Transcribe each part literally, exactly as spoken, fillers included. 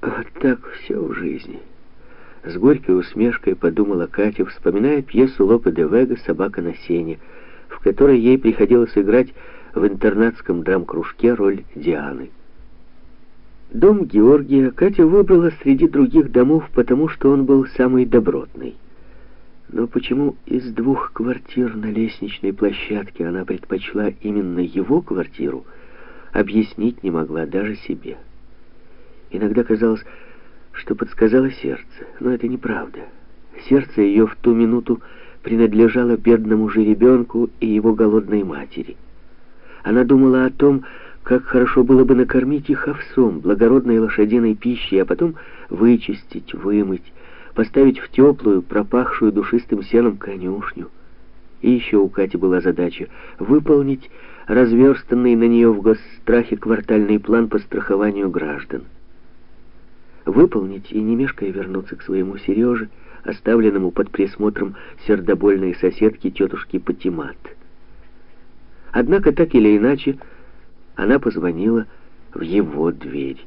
Вот так все в жизни. С горькой усмешкой подумала Катя, вспоминая пьесу Лопе де Вега «Собака на сене», в которой ей приходилось играть в интернатском драм-кружке роль Дианы. Дом Георгия Катя выбрала среди других домов, потому что он был самый добротный. Но почему из двух квартир на лестничной площадке она предпочла именно его квартиру, объяснить не могла даже себе. Иногда казалось, что подсказало сердце, но это неправда. Сердце ее в ту минуту принадлежало бедному жеребенку и его голодной матери. Она думала о том, как хорошо было бы накормить их овсом, благородной лошадиной пищей, а потом вычистить, вымыть, поставить в теплую, пропахшую душистым сеном конюшню. И еще у Кати была задача выполнить разверстанный на нее в госстрахе квартальный план по страхованию граждан. Выполнить и не мешкая вернуться к своему Сереже, оставленному под присмотром сердобольной соседки тетушки Патимат. Однако, так или иначе, она позвонила в его дверь.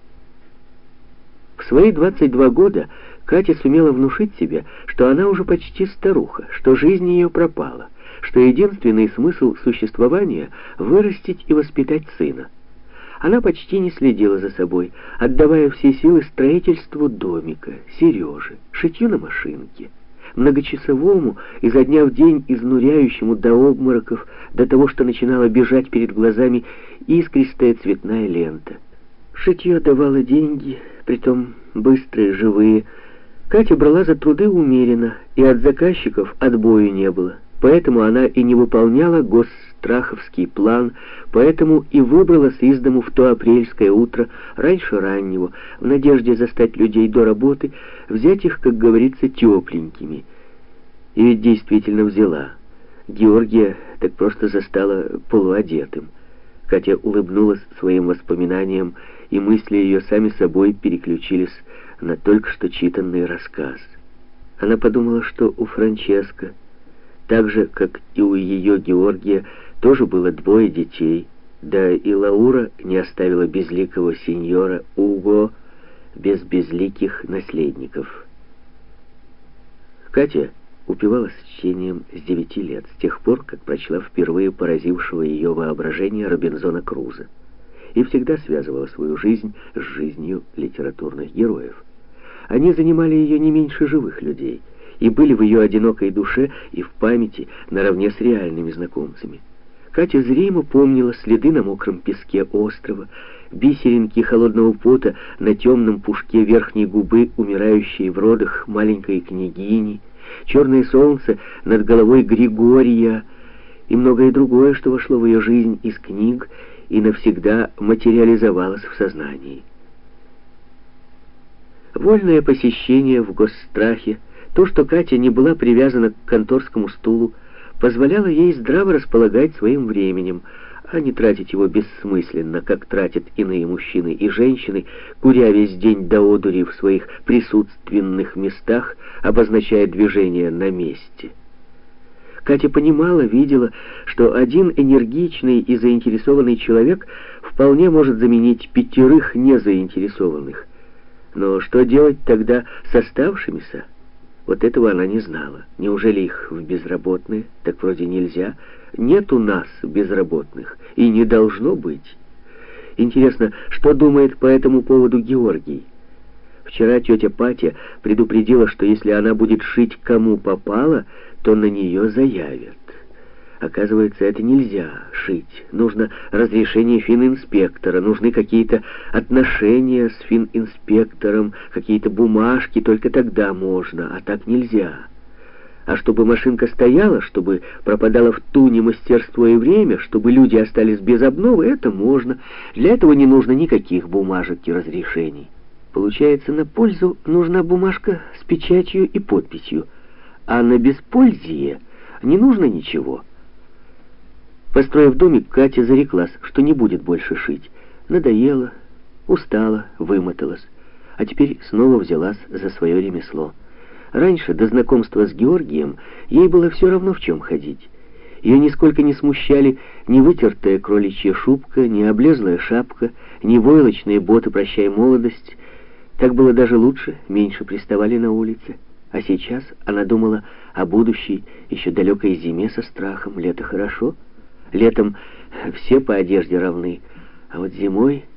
В свои двадцать два года Катя сумела внушить себе, что она уже почти старуха, что жизнь ее пропала, что единственный смысл существования — вырастить и воспитать сына. Она почти не следила за собой, отдавая все силы строительству домика, Сереже, шитью на машинке, многочасовому, изо дня в день изнуряющему до обмороков, до того, что начинала бежать перед глазами искристая цветная лента. Шитье давало деньги, притом быстрые, живые. Катя брала за труды умеренно, и от заказчиков отбою не было. Поэтому она и не выполняла госстраховский план, поэтому и выбралась из дому в то апрельское утро, раньше раннего, в надежде застать людей до работы, взять их, как говорится, тепленькими. И ведь действительно взяла. Георгия так просто застала полуодетым. Катя улыбнулась своим воспоминаниям, и мысли ее сами собой переключились на только что читанный рассказ. Она подумала, что у Франческо, так же, как и у ее Георгия, тоже было двое детей, да и Лаура не оставила безликого сеньора Уго без безликих наследников. Катя упивалась чтением с девяти лет, с тех пор, как прочла впервые поразившего ее воображение Робинзона Круза, и всегда связывала свою жизнь с жизнью литературных героев. Они занимали ее не меньше живых людей, и были в ее одинокой душе и в памяти наравне с реальными знакомцами. Катя зримо помнила следы на мокром песке острова, бисеринки холодного пота на темном пушке верхней губы умирающей в родах маленькой княгини, черное солнце над головой Григория и многое другое, что вошло в ее жизнь из книг и навсегда материализовалось в сознании. Вольное посещение в госстрахе, то, что Катя не была привязана к конторскому стулу, позволяло ей здраво располагать своим временем, а не тратить его бессмысленно, как тратят иные мужчины и женщины, куря весь день до одури в своих присутственных местах, обозначая движение на месте. Катя понимала, видела, что один энергичный и заинтересованный человек вполне может заменить пятерых незаинтересованных. Но что делать тогда с оставшимися? Вот этого она не знала. Неужели их в безработные? Так вроде нельзя. Нет у нас безработных, и не должно быть. Интересно, что думает по этому поводу Георгий? Вчера тетя Патя предупредила, что если она будет шить кому попало, то на нее заявят. Оказывается, это нельзя шить. Нужно разрешение фининспектора, нужны какие-то отношения с фининспектором, какие-то бумажки, только тогда можно, а так нельзя. А чтобы машинка стояла, чтобы пропадало в туне мастерство и время, чтобы люди остались без обновы, это можно. Для этого не нужно никаких бумажек и разрешений. Получается, на пользу нужна бумажка с печатью и подписью, а на беспользие не нужно ничего. Построив домик, Катя зареклась, что не будет больше шить. Надоело, устала, вымоталась, а теперь снова взялась за свое ремесло. Раньше, до знакомства с Георгием, ей было все равно, в чем ходить. Ее нисколько не смущали ни вытертая кроличья шубка, ни облезлая шапка, ни войлочные боты «Прощай, молодость». Так было даже лучше, меньше приставали на улице. А сейчас она думала о будущей, еще далекой зиме со страхом. Лето хорошо, летом все по одежде равны, а вот зимой